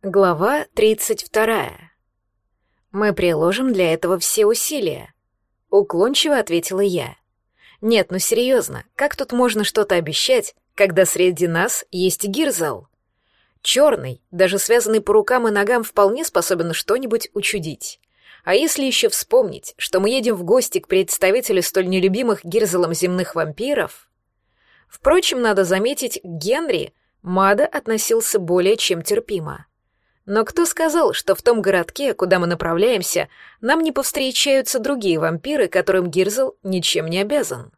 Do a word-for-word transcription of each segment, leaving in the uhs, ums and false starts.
Глава тридцать вторая. «Мы приложим для этого все усилия», — уклончиво ответила я. «Нет, ну серьезно, как тут можно что-то обещать, когда среди нас есть Гирзал? Черный, даже связанный по рукам и ногам, вполне способен что-нибудь учудить. А если еще вспомнить, что мы едем в гости к представителю столь нелюбимых Гирзалом земных вампиров...» Впрочем, надо заметить, к Генри Мада относился более чем терпимо. Но кто сказал, что в том городке, куда мы направляемся, нам не повстречаются другие вампиры, которым Гирзал ничем не обязан?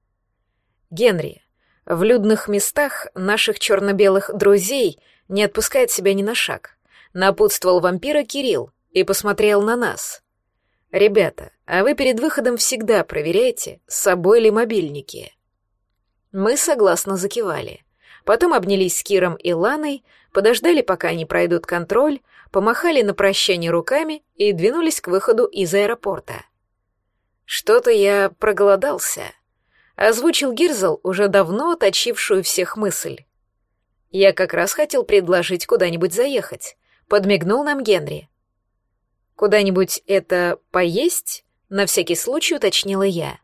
Генри, в людных местах наших черно-белых друзей не отпускает себя ни на шаг. Напутствовал вампира Кирилл и посмотрел на нас. «Ребята, а вы перед выходом всегда проверяйте, с собой ли мобильники». Мы согласно закивали. Потом обнялись с Киром и Ланой, подождали, пока они пройдут контроль, помахали на прощание руками и двинулись к выходу из аэропорта. «Что-то я проголодался», — озвучил Гирзал уже давно точившую всех мысль. «Я как раз хотел предложить куда-нибудь заехать», — подмигнул нам Генри. «Куда-нибудь это поесть?» — на всякий случай уточнила я.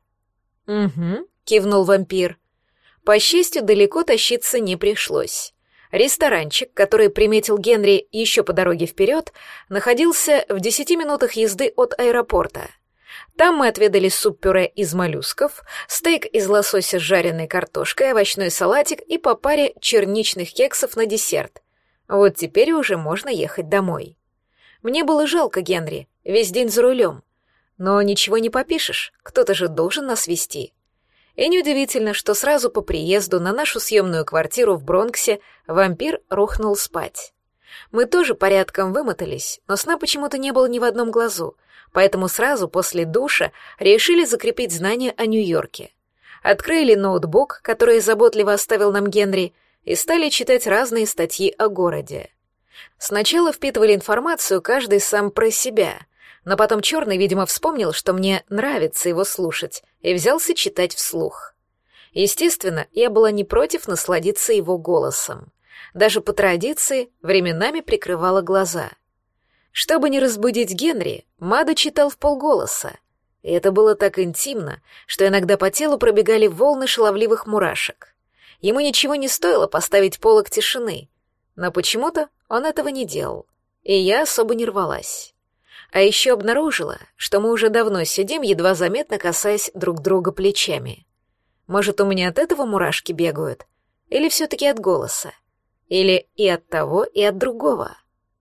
«Угу», — кивнул вампир. По счастью, далеко тащиться не пришлось. Ресторанчик, который приметил Генри еще по дороге вперед, находился в десяти минутах езды от аэропорта. Там мы отведали суп-пюре из моллюсков, стейк из лосося с жареной картошкой, овощной салатик и по паре черничных кексов на десерт. Вот теперь уже можно ехать домой. Мне было жалко Генри, весь день за рулем. Но ничего не попишешь, кто-то же должен нас везти. И неудивительно, что сразу по приезду на нашу съемную квартиру в Бронксе вампир рухнул спать. Мы тоже порядком вымотались, но сна почему-то не было ни в одном глазу, поэтому сразу после душа решили закрепить знания о Нью-Йорке. Открыли ноутбук, который заботливо оставил нам Генри, и стали читать разные статьи о городе. Сначала впитывали информацию каждый сам про себя, но потом Черный, видимо, вспомнил, что мне нравится его слушать, и взялся читать вслух. Естественно, я была не против насладиться его голосом. Даже по традиции временами прикрывала глаза. Чтобы не разбудить Генри, Мада читал вполголоса. И это было так интимно, что иногда по телу пробегали волны шаловливых мурашек. Ему ничего не стоило поставить полог тишины, но почему-то он этого не делал, и я особо не рвалась. А еще обнаружила, что мы уже давно сидим, едва заметно касаясь друг друга плечами. Может, у меня от этого мурашки бегают? Или все-таки от голоса? Или и от того, и от другого?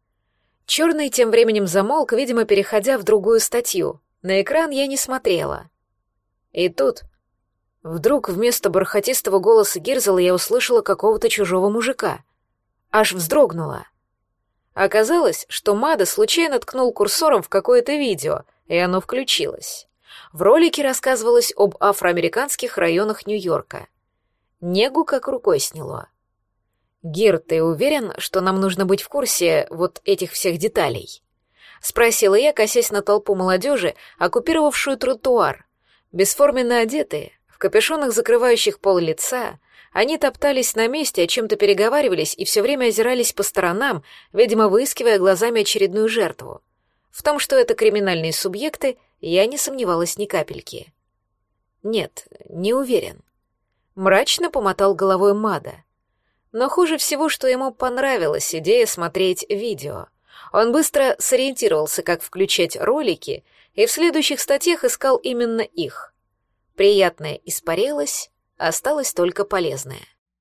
Черный тем временем замолк, видимо, переходя в другую статью. На экран я не смотрела. И тут вдруг вместо бархатистого голоса Гирзала я услышала какого-то чужого мужика. Аж вздрогнула. Оказалось, что Мада случайно ткнул курсором в какое-то видео, и оно включилось. В ролике рассказывалось об афроамериканских районах Нью-Йорка. Негу как рукой сняло. «Гир, ты уверен, что нам нужно быть в курсе вот этих всех деталей?» — спросила я, косясь на толпу молодежи, оккупировавшую тротуар. Бесформенно одетые, в капюшонах, закрывающих пол лица, они топтались на месте, о чем-то переговаривались и все время озирались по сторонам, видимо, выискивая глазами очередную жертву. В том, что это криминальные субъекты, я не сомневалась ни капельки. «Нет, не уверен». Мрачно помотал головой Мада. Но хуже всего, что ему понравилась идея смотреть видео. Он быстро сориентировался, как включать ролики, и в следующих статьях искал именно их. Приятное испарилось, осталось только полезное.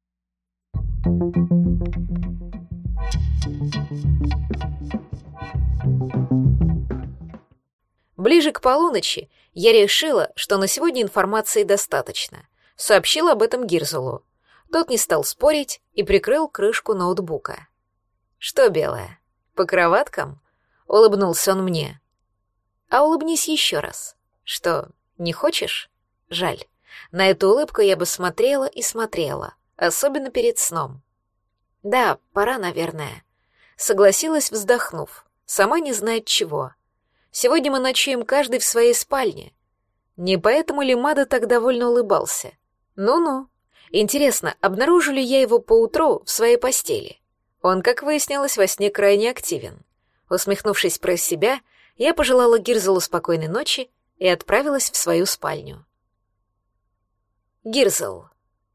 Ближе к полуночи я решила, что на сегодня информации достаточно. Сообщила об этом Гирзалу. Тот не стал спорить и прикрыл крышку ноутбука. «Что, белая, по кроваткам?» — улыбнулся он мне. «А улыбнись еще раз. Что, не хочешь? Жаль. На эту улыбку я бы смотрела и смотрела, особенно перед сном». «Да, пора, наверное», — согласилась, вздохнув, сама не знает чего. «Сегодня мы ночуем каждый в своей спальне». Не поэтому ли Мада так довольно улыбался? Ну-ну. Интересно, обнаружу ли я его поутру в своей постели? Он, как выяснилось, во сне крайне активен. Усмехнувшись про себя, я пожелала Гирзелу спокойной ночи и отправилась в свою спальню. Гирзел.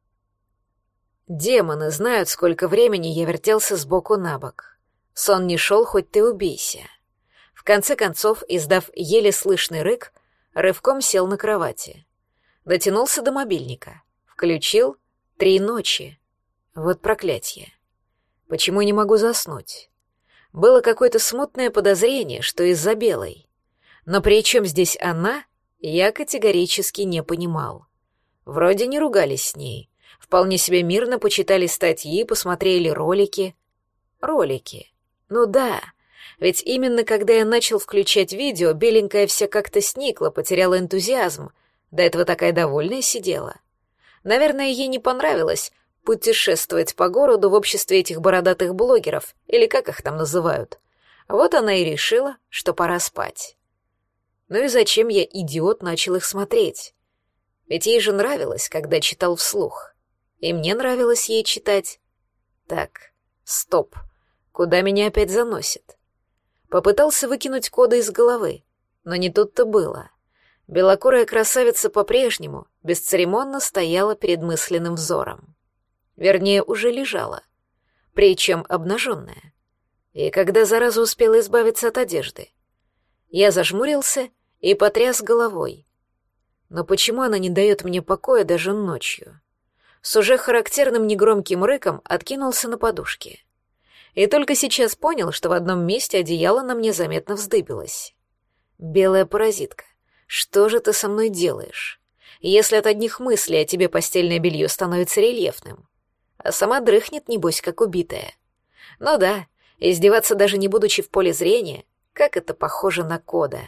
Демоны знают, сколько времени я вертелся сбоку на бок. Сон не шел, хоть ты убейся. В конце концов, издав еле слышный рык, рывком сел на кровати. Дотянулся до мобильника. Включил три ночи. Вот проклятье. Почему не могу заснуть? Было какое-то смутное подозрение, что из-за Белой. Но при чем здесь она, я категорически не понимал. Вроде не ругались с ней. Вполне себе мирно почитали статьи, посмотрели ролики. Ролики. Ну да, ведь именно когда я начал включать видео, беленькая вся как-то сникла, потеряла энтузиазм. До этого такая довольная сидела. Наверное, ей не понравилось путешествовать по городу в обществе этих бородатых блогеров, или как их там называют. Вот она и решила, что пора спать. Ну и зачем я, идиот, начал их смотреть? Ведь ей же нравилось, когда читал вслух. И мне нравилось ей читать. Так, стоп. Куда меня опять заносит? Попытался выкинуть коды из головы, но не тут-то было. Белокурая красавица по-прежнему бесцеремонно стояла перед мысленным взором. Вернее, уже лежала, причем обнаженная. И когда зараза успела избавиться от одежды, я зажмурился и потряс головой. Но почему она не дает мне покоя даже ночью? С уже характерным негромким рыком откинулся на подушке. И только сейчас понял, что в одном месте одеяло на мне заметно вздыбилось. Белая паразитка, что же ты со мной делаешь? Если от одних мыслей о тебе постельное белье становится рельефным, а сама дрыхнет, небось, как убитая. Ну да, издеваться даже не будучи в поле зрения, как это похоже на кода.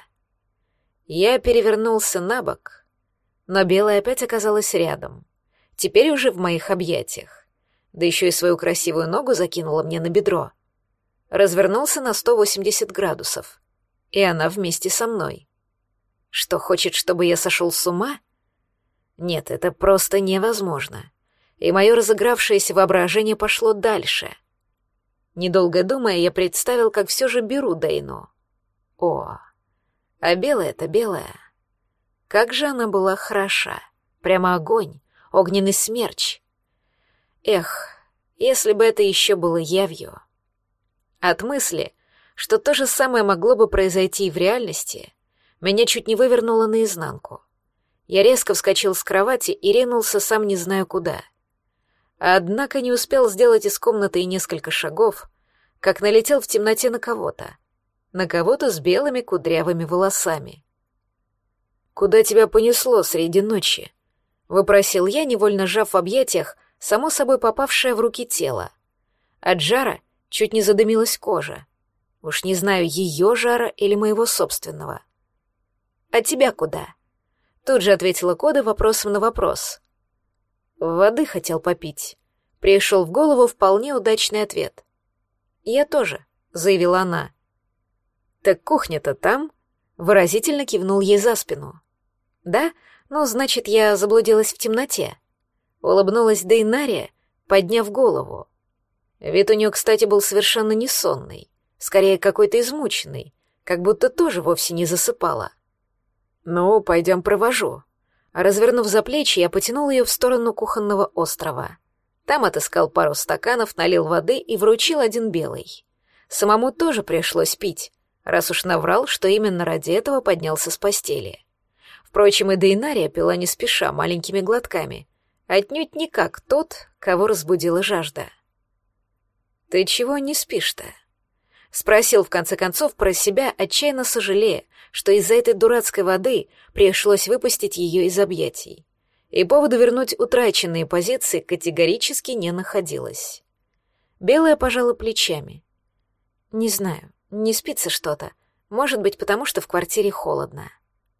Я перевернулся на бок, но Белая опять оказалась рядом, теперь уже в моих объятиях, да еще и свою красивую ногу закинула мне на бедро. Развернулся на сто восемьдесят градусов, и она вместе со мной. Что, хочет, чтобы я сошел с ума? Нет, это просто невозможно. И мое разыгравшееся воображение пошло дальше. Недолго думая, я представил, как все же беру Дейну. О, а белая-то белая. Как же она была хороша. Прямо огонь, огненный смерч. Эх, если бы это еще было явью. От мысли, что то же самое могло бы произойти и в реальности, меня чуть не вывернуло наизнанку. Я резко вскочил с кровати и ринулся сам не знаю куда. Однако не успел сделать из комнаты и несколько шагов, как налетел в темноте на кого-то. На кого-то с белыми кудрявыми волосами. «Куда тебя понесло среди ночи?» — вопросил я, невольно сжав в объятиях само собой попавшее в руки тело. От жара чуть не задымилась кожа. Уж не знаю, ее жара или моего собственного. «А тебя куда?» Тут же ответила Кода вопросом на вопрос. «Воды хотел попить». Пришел в голову вполне удачный ответ. «Я тоже», — заявила она. «Так кухня-то там?» — выразительно кивнул ей за спину. «Да? Ну, значит, я заблудилась в темноте». Улыбнулась Дейнария, подняв голову. Вид у нее, кстати, был совершенно не сонный, скорее какой-то измученный, как будто тоже вовсе не засыпала. «Ну, пойдем провожу». Развернув за плечи, я потянул ее в сторону кухонного острова. Там отыскал пару стаканов, налил воды и вручил один белый. Самому тоже пришлось пить, раз уж наврал, что именно ради этого поднялся с постели. Впрочем, и Дейнария пила не спеша, маленькими глотками, отнюдь не как тот, кого разбудила жажда. «Ты чего не спишь-то?» — спросил в конце концов про себя, отчаянно сожалея, что из-за этой дурацкой воды пришлось выпустить ее из объятий. И повода вернуть утраченные позиции категорически не находилось. Белая пожала плечами. «Не знаю, не спится что-то. Может быть, потому что в квартире холодно».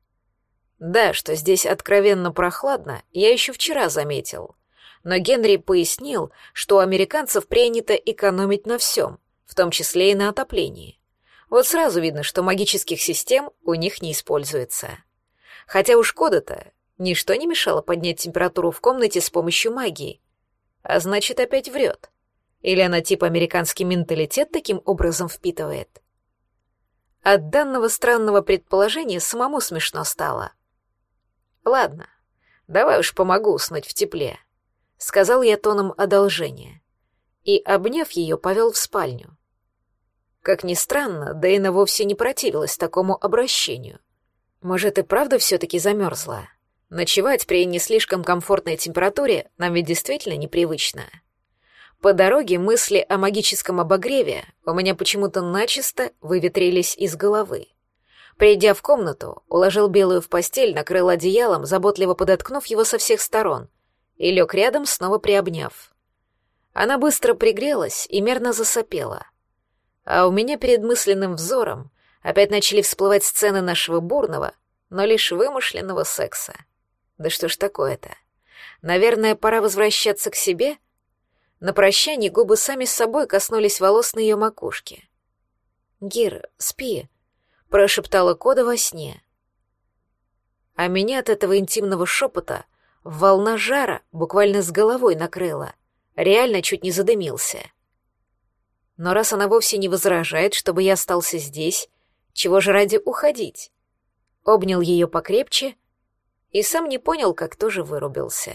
Да, что здесь откровенно прохладно, я еще вчера заметил. Но Генри пояснил, что у американцев принято экономить на всем, в том числе и на отоплении. Вот сразу видно, что магических систем у них не используется. Хотя уж Кода-то ничто не мешало поднять температуру в комнате с помощью магии. А значит, опять врет. Или она типа американский менталитет таким образом впитывает? От данного странного предположения самому смешно стало. «Ладно, давай уж помогу уснуть в тепле», — сказал я тоном одолжения. И, обняв ее, повел в спальню. Как ни странно, Дейна вовсе не противилась такому обращению. Может, и правда все-таки замерзла? Ночевать при не слишком комфортной температуре нам ведь действительно непривычно. По дороге мысли о магическом обогреве у меня почему-то начисто выветрились из головы. Придя в комнату, уложил Белую в постель, накрыл одеялом, заботливо подоткнув его со всех сторон, и лег рядом, снова приобняв. Она быстро пригрелась и мерно засопела. А у меня перед мысленным взором опять начали всплывать сцены нашего бурного, но лишь вымышленного секса. Да что ж такое-то? Наверное, пора возвращаться к себе? На прощание губы сами с собой коснулись волос на ее макушке. «Гир, спи», — прошептала Кода во сне. А меня от этого интимного шепота волна жара буквально с головой накрыла, реально чуть не задымился. Но раз она вовсе не возражает, чтобы я остался здесь, чего же ради уходить? Обнял ее покрепче и сам не понял, как тоже вырубился.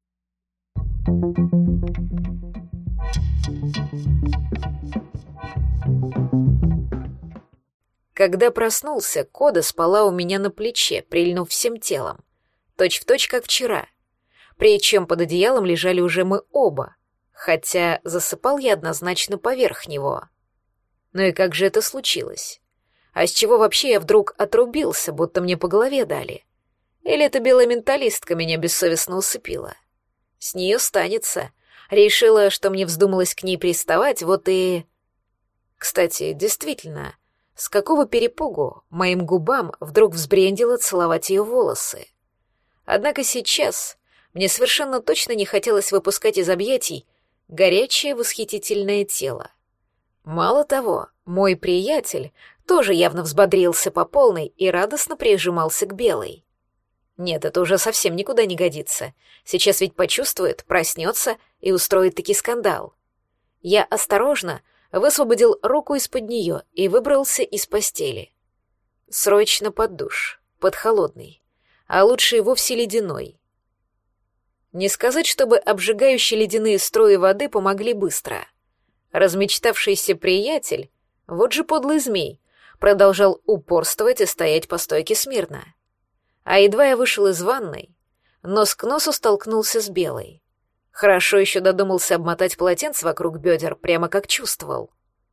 Когда проснулся, Кода спала у меня на плече, прильнув всем телом, точь-в-точь, как вчера. Причем под одеялом лежали уже мы оба, хотя засыпал я однозначно поверх него. Ну и как же это случилось? А с чего вообще я вдруг отрубился, будто мне по голове дали? Или эта белая менталистка меня бессовестно усыпила? С нее станется. Решила, что мне вздумалось к ней приставать, вот и... Кстати, действительно, с какого перепугу моим губам вдруг взбрендило целовать ее волосы? Однако сейчас мне совершенно точно не хотелось выпускать из объятий горячее восхитительное тело. Мало того, мой приятель тоже явно взбодрился по полной и радостно прижимался к Белой. Нет, это уже совсем никуда не годится. Сейчас ведь почувствует, проснется и устроит таки скандал. Я осторожно высвободил руку из-под нее и выбрался из постели. Срочно под душ, под холодный, а лучше и вовсе ледяной. Не сказать, чтобы обжигающие ледяные струи воды помогли быстро. Размечтавшийся приятель, вот же подлый змей, продолжал упорствовать и стоять по стойке смирно. А едва я вышел из ванной, нос к носу столкнулся с Белой. Хорошо еще додумался обмотать полотенце вокруг бедер, прямо как чувствовал.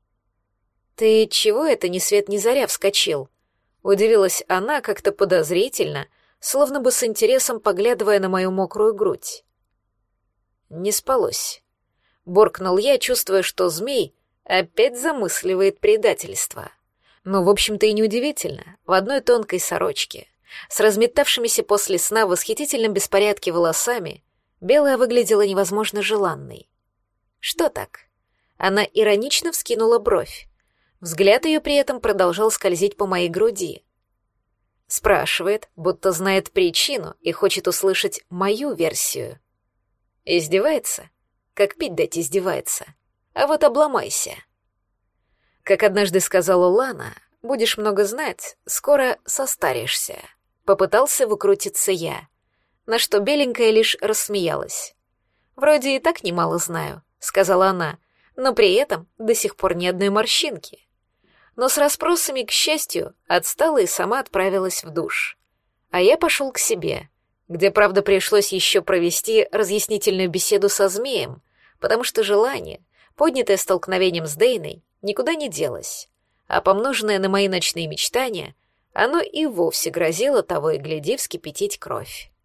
«Ты чего это ни свет ни заря вскочил?» Удивилась она как-то подозрительно, словно бы с интересом поглядывая на мою мокрую грудь. «Не спалось», — буркнул я, чувствуя, что змей опять замысливает предательство. Ну, в общем-то, и неудивительно, в одной тонкой сорочке, с разметавшимися после сна в восхитительном беспорядке волосами, Белая выглядела невозможно желанной. Что так? Она иронично вскинула бровь. Взгляд ее при этом продолжал скользить по моей груди. Спрашивает, будто знает причину и хочет услышать мою версию. Издевается? Как пить дать издевается. А вот обломайся. Как однажды сказала Лана, будешь много знать, скоро состаришься. Попытался выкрутиться я, на что беленькая лишь рассмеялась. «Вроде и так немало знаю», — сказала она, но при этом до сих пор ни одной морщинки. Но с расспросами, к счастью, отстала и сама отправилась в душ. А я пошел к себе, где, правда, пришлось еще провести разъяснительную беседу со змеем, потому что желание, поднятое столкновением с Дейной, никуда не делось, а помноженное на мои ночные мечтания, оно и вовсе грозило того и гляди вскипятить кровь.